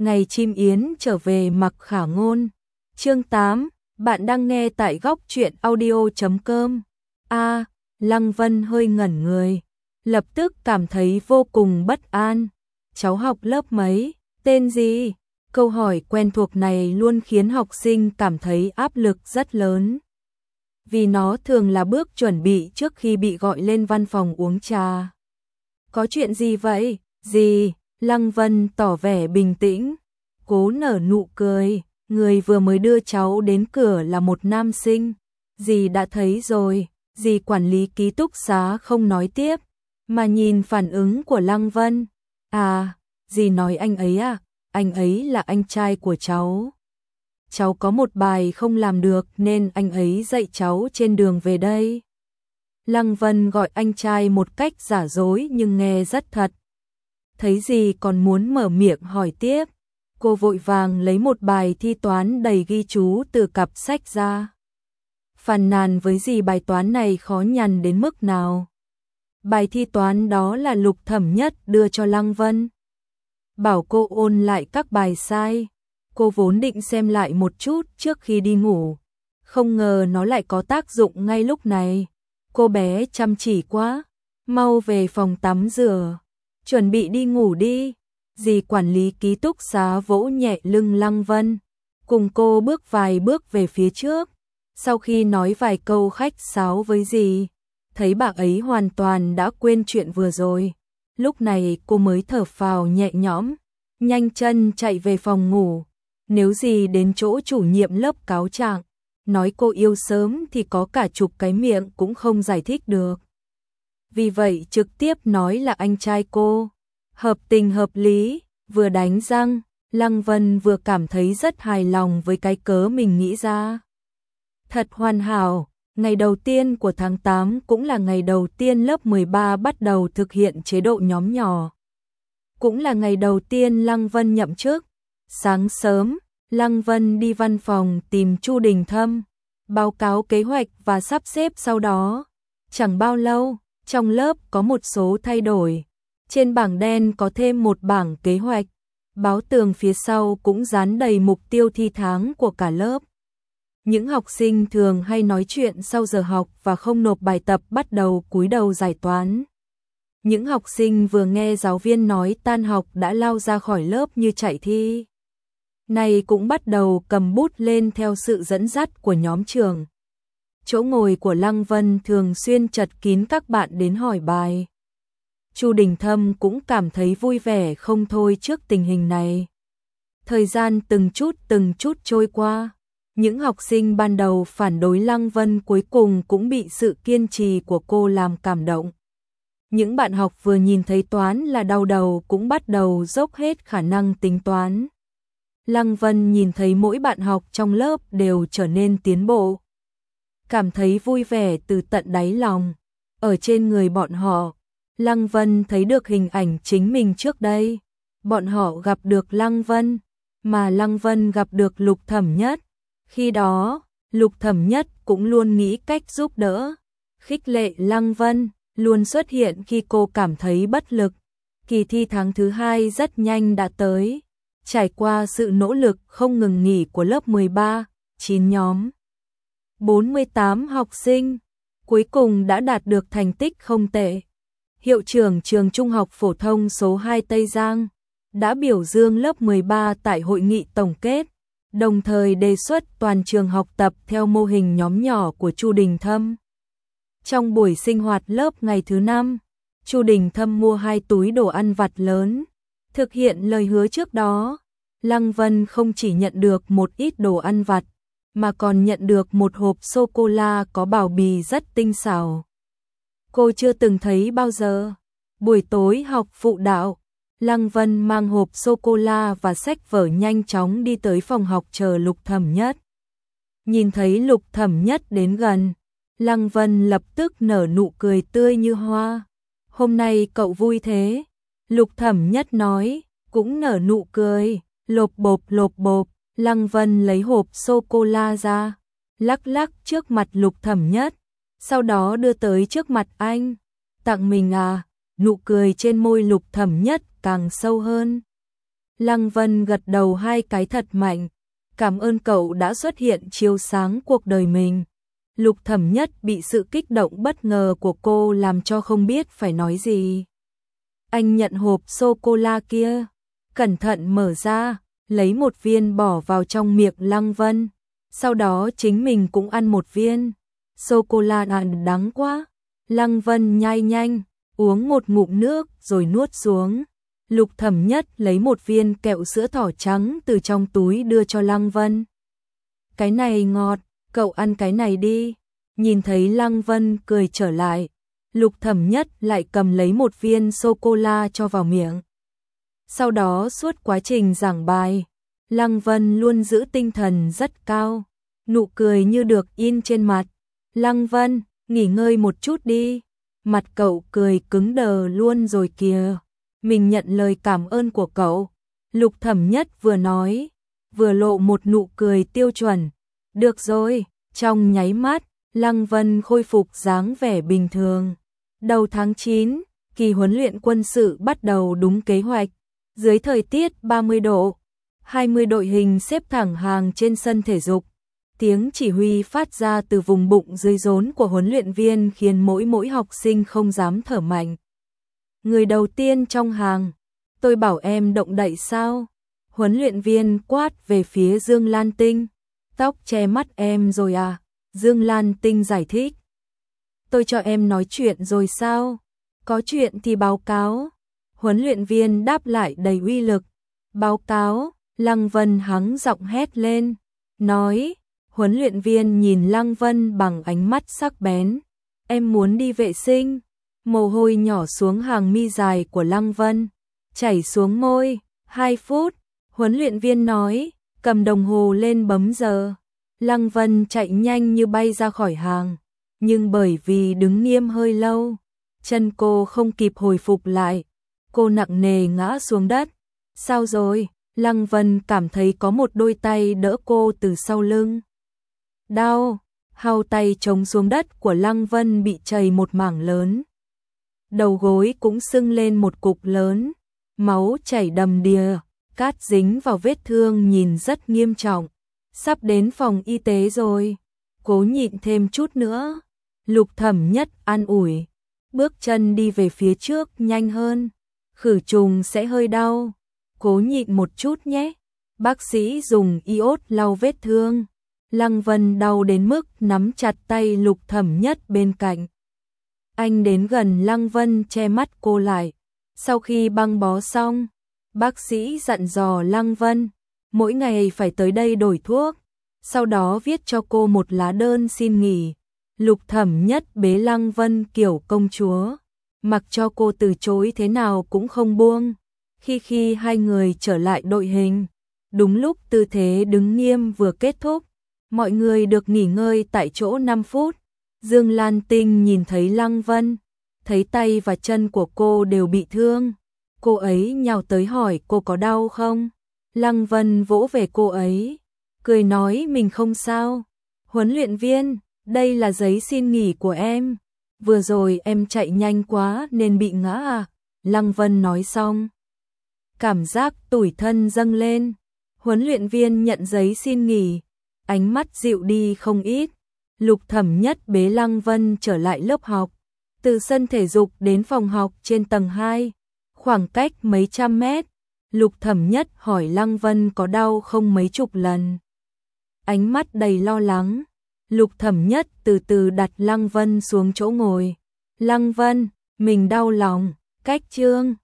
Ngày chim yến trở về Mặc Khả Ngôn. Chương 8, bạn đang nghe tại góc truyện audio.com. Lăng Vân hơi ngẩn người, lập tức cảm thấy vô cùng bất an. Cháu học lớp mấy, tên gì? Câu hỏi quen thuộc này luôn khiến học sinh cảm thấy áp lực rất lớn. Vì nó thường là bước chuẩn bị trước khi bị gọi lên văn phòng uống trà. Có chuyện gì vậy? Gì? Lăng Vân tỏ vẻ bình tĩnh, cố nở nụ cười. Người vừa mới đưa cháu đến cửa là một nam sinh. Dì đã thấy rồi. Dì quản lý ký túc xá không nói tiếp, mà nhìn phản ứng của Lăng Vân. Dì nói anh ấy à? Anh ấy là anh trai của cháu. Cháu có một bài không làm được nên anh ấy dạy cháu trên đường về đây. Lăng Vân gọi anh trai một cách giả dối nhưng nghe rất thật. Thấy gì còn muốn mở miệng hỏi tiếp, cô vội vàng lấy một bài thi toán đầy ghi chú từ cặp sách ra. Phàn nàn với dì bài toán này khó nhằn đến mức nào. Bài thi toán đó là Lục Thẩm Nhất đưa cho Lăng Vân, bảo cô ôn lại các bài sai. Cô vốn định xem lại một chút trước khi đi ngủ, không ngờ nó lại có tác dụng ngay lúc này. Cô bé chăm chỉ quá, mau về phòng tắm rửa, chuẩn bị đi ngủ đi. Dì quản lý ký túc xá vỗ nhẹ lưng Lăng Vân, cùng cô bước vài bước về phía trước. Sau khi nói vài câu khách sáo với dì, thấy bà ấy hoàn toàn đã quên chuyện vừa rồi. Lúc này cô mới thở phào nhẹ nhõm, nhanh chân chạy về phòng ngủ. Nếu dì đến chỗ chủ nhiệm lớp cáo trạng, nói cô yêu sớm thì có cả chục cái miệng cũng không giải thích được. Vì vậy trực tiếp nói là anh trai cô. Hợp tình hợp lý, vừa đánh răng, Lăng Vân vừa cảm thấy rất hài lòng với cái cớ mình nghĩ ra. Thật hoàn hảo, ngày đầu tiên của tháng 8 cũng là ngày đầu tiên lớp 13 bắt đầu thực hiện chế độ nhóm nhỏ. Cũng là ngày đầu tiên Lăng Vân nhậm chức. Sáng sớm, Lăng Vân đi văn phòng tìm Chu Đình Thâm, báo cáo kế hoạch và sắp xếp sau đó. Chẳng bao lâu, trong lớp có một số thay đổi. Trên bảng đen có thêm một bảng kế hoạch, báo tường phía sau cũng dán đầy mục tiêu thi tháng của cả lớp. Những học sinh thường hay nói chuyện sau giờ học và không nộp bài tập bắt đầu cúi đầu giải toán. Những học sinh vừa nghe giáo viên nói tan học đã lao ra khỏi lớp như chạy thi. Này cũng bắt đầu cầm bút lên theo sự dẫn dắt của nhóm trường. Chỗ ngồi của Lăng Vân thường xuyên chật kín các bạn đến hỏi bài. Chu Đình Thâm cũng cảm thấy vui vẻ không thôi trước tình hình này. Thời gian từng chút trôi qua. Những học sinh ban đầu phản đối Lăng Vân cuối cùng cũng bị sự kiên trì của cô làm cảm động. Những bạn học vừa nhìn thấy toán là đau đầu cũng bắt đầu dốc hết khả năng tính toán. Lăng Vân nhìn thấy mỗi bạn học trong lớp đều trở nên tiến bộ, cảm thấy vui vẻ từ tận đáy lòng. Ở trên người bọn họ, Lăng Vân thấy được hình ảnh chính mình trước đây. Bọn họ gặp được Lăng Vân, mà Lăng Vân gặp được Lục Thẩm Nhất. Khi đó, Lục Thẩm Nhất cũng luôn nghĩ cách giúp đỡ, khích lệ Lăng Vân, luôn xuất hiện khi cô cảm thấy bất lực. Kỳ thi tháng thứ 2 rất nhanh đã tới. Trải qua sự nỗ lực không ngừng nghỉ của lớp 13, 9 nhóm, 48 học sinh, cuối cùng đã đạt được thành tích không tệ. Hiệu trưởng trường Trung học phổ thông số 2 Tây Giang đã biểu dương lớp 13 tại hội nghị tổng kết, đồng thời đề xuất toàn trường học tập theo mô hình nhóm nhỏ của Chu Đình Thâm. Trong buổi sinh hoạt lớp ngày thứ 5, Chu Đình Thâm mua 2 túi đồ ăn vặt lớn. Thực hiện lời hứa trước đó, Lăng Vân không chỉ nhận được một ít đồ ăn vặt, mà còn nhận được một hộp sô-cô-la có bao bì rất tinh xảo. Cô chưa từng thấy bao giờ. Buổi tối học phụ đạo, Lăng Vân mang hộp sô-cô-la và sách vở nhanh chóng đi tới phòng học chờ Lục Thẩm Nhất. Nhìn thấy Lục Thẩm Nhất đến gần, Lăng Vân lập tức nở nụ cười tươi như hoa. Hôm nay cậu vui thế? Lục Thẩm Nhất nói, cũng nở nụ cười. Lộp bộp, Lăng Vân lấy hộp sô-cô-la ra, lắc lắc trước mặt Lục Thẩm Nhất, sau đó đưa tới trước mặt anh. Tặng mình à? Nụ cười trên môi Lục Thẩm Nhất càng sâu hơn. Lăng Vân gật đầu 2 cái thật mạnh. Cảm ơn cậu đã xuất hiện chiếu sáng cuộc đời mình. Lục Thẩm Nhất bị sự kích động bất ngờ của cô làm cho không biết phải nói gì. Anh nhận hộp sô-cô-la kia, cẩn thận mở ra, lấy một viên bỏ vào trong miệng Lăng Vân. Sau đó chính mình cũng ăn một viên. Sô-cô-la ăn đắng quá. Lăng Vân nhai nhanh, uống một ngụm nước rồi nuốt xuống. Lục Thẩm Nhất lấy một viên kẹo sữa thỏ trắng từ trong túi đưa cho Lăng Vân. Cái này ngọt, cậu ăn cái này đi. Nhìn thấy Lăng Vân cười trở lại, Lục Thẩm Nhất lại cầm lấy một viên sô-cô-la cho vào miệng. Sau đó suốt quá trình giảng bài, Lăng Vân luôn giữ tinh thần rất cao, nụ cười như được in trên mặt. Lăng Vân, nghỉ ngơi một chút đi. Mặt cậu cười cứng đờ luôn rồi kìa. Mình nhận lời cảm ơn của cậu. Lục Thẩm Nhất vừa nói, vừa lộ một nụ cười tiêu chuẩn. Được rồi, trong nháy mắt, Lăng Vân khôi phục dáng vẻ bình thường. Đầu tháng 9, kỳ huấn luyện quân sự bắt đầu đúng kế hoạch. Dưới thời tiết 30 độ, 20 đội hình xếp thẳng hàng trên sân thể dục. Tiếng chỉ huy phát ra từ vùng bụng dưới rốn của huấn luyện viên khiến mỗi học sinh không dám thở mạnh. Người đầu tiên trong hàng, tôi bảo em động đậy sao? Huấn luyện viên quát về phía Dương Lan Tinh. Tóc che mắt em rồi à? Dương Lan Tinh giải thích. Tôi cho em nói chuyện rồi sao? Có chuyện thì báo cáo. Huấn luyện viên đáp lại đầy uy lực. Báo cáo, Lăng Vân hắng giọng hét lên. Nói, huấn luyện viên nhìn Lăng Vân bằng ánh mắt sắc bén. Em muốn đi vệ sinh. Mồ hôi nhỏ xuống hàng mi dài của Lăng Vân, chảy xuống môi. 2 phút, huấn luyện viên nói, cầm đồng hồ lên bấm giờ. Lăng Vân chạy nhanh như bay ra khỏi hàng, nhưng bởi vì đứng nghiêm hơi lâu, chân cô không kịp hồi phục lại. Cô nặng nề ngã xuống đất. Sao rồi? Lăng Vân cảm thấy có một đôi tay đỡ cô từ sau lưng. Đau, hao tay chống xuống đất của Lăng Vân bị chảy một mảng lớn. Đầu gối cũng sưng lên một cục lớn, máu chảy đầm đìa, cát dính vào vết thương nhìn rất nghiêm trọng. Sắp đến phòng y tế rồi, cố nhịn thêm chút nữa. Lục Thẩm Nhất an ủi, bước chân đi về phía trước nhanh hơn, khử trùng sẽ hơi đau, cố nhịn một chút nhé. Bác sĩ dùng iốt lau vết thương. Lăng Vân đau đến mức nắm chặt tay Lục Thẩm Nhất bên cạnh. Anh đến gần Lăng Vân che mắt cô lại. Sau khi băng bó xong, bác sĩ dặn dò Lăng Vân, mỗi ngày phải tới đây đổi thuốc, sau đó viết cho cô một lá đơn xin nghỉ. Lục Thẩm Nhất bế Lăng Vân kiểu công chúa, mặc cho cô từ chối thế nào cũng không buông. Khi hai người trở lại đội hình, đúng lúc tư thế đứng nghiêm vừa kết thúc, mọi người được nghỉ ngơi tại chỗ 5 phút. Dương Lan Tinh nhìn thấy Lăng Vân, thấy tay và chân của cô đều bị thương. Cô ấy nhào tới hỏi cô có đau không? Lăng Vân vỗ về cô ấy, cười nói mình không sao. Huấn luyện viên, đây là giấy xin nghỉ của em. Vừa rồi em chạy nhanh quá nên bị ngã à? Lăng Vân nói xong, cảm giác tủi thân dâng lên. Huấn luyện viên nhận giấy xin nghỉ, ánh mắt dịu đi không ít. Lục Thẩm Nhất bế Lăng Vân trở lại lớp học. Từ sân thể dục đến phòng học trên tầng 2, khoảng cách mấy trăm mét. Lục Thẩm Nhất hỏi Lăng Vân có đau không mấy chục lần. Ánh mắt đầy lo lắng, Lục Thẩm Nhất từ từ đặt Lăng Vân xuống chỗ ngồi. Lăng Vân, mình đau lòng, cách chương.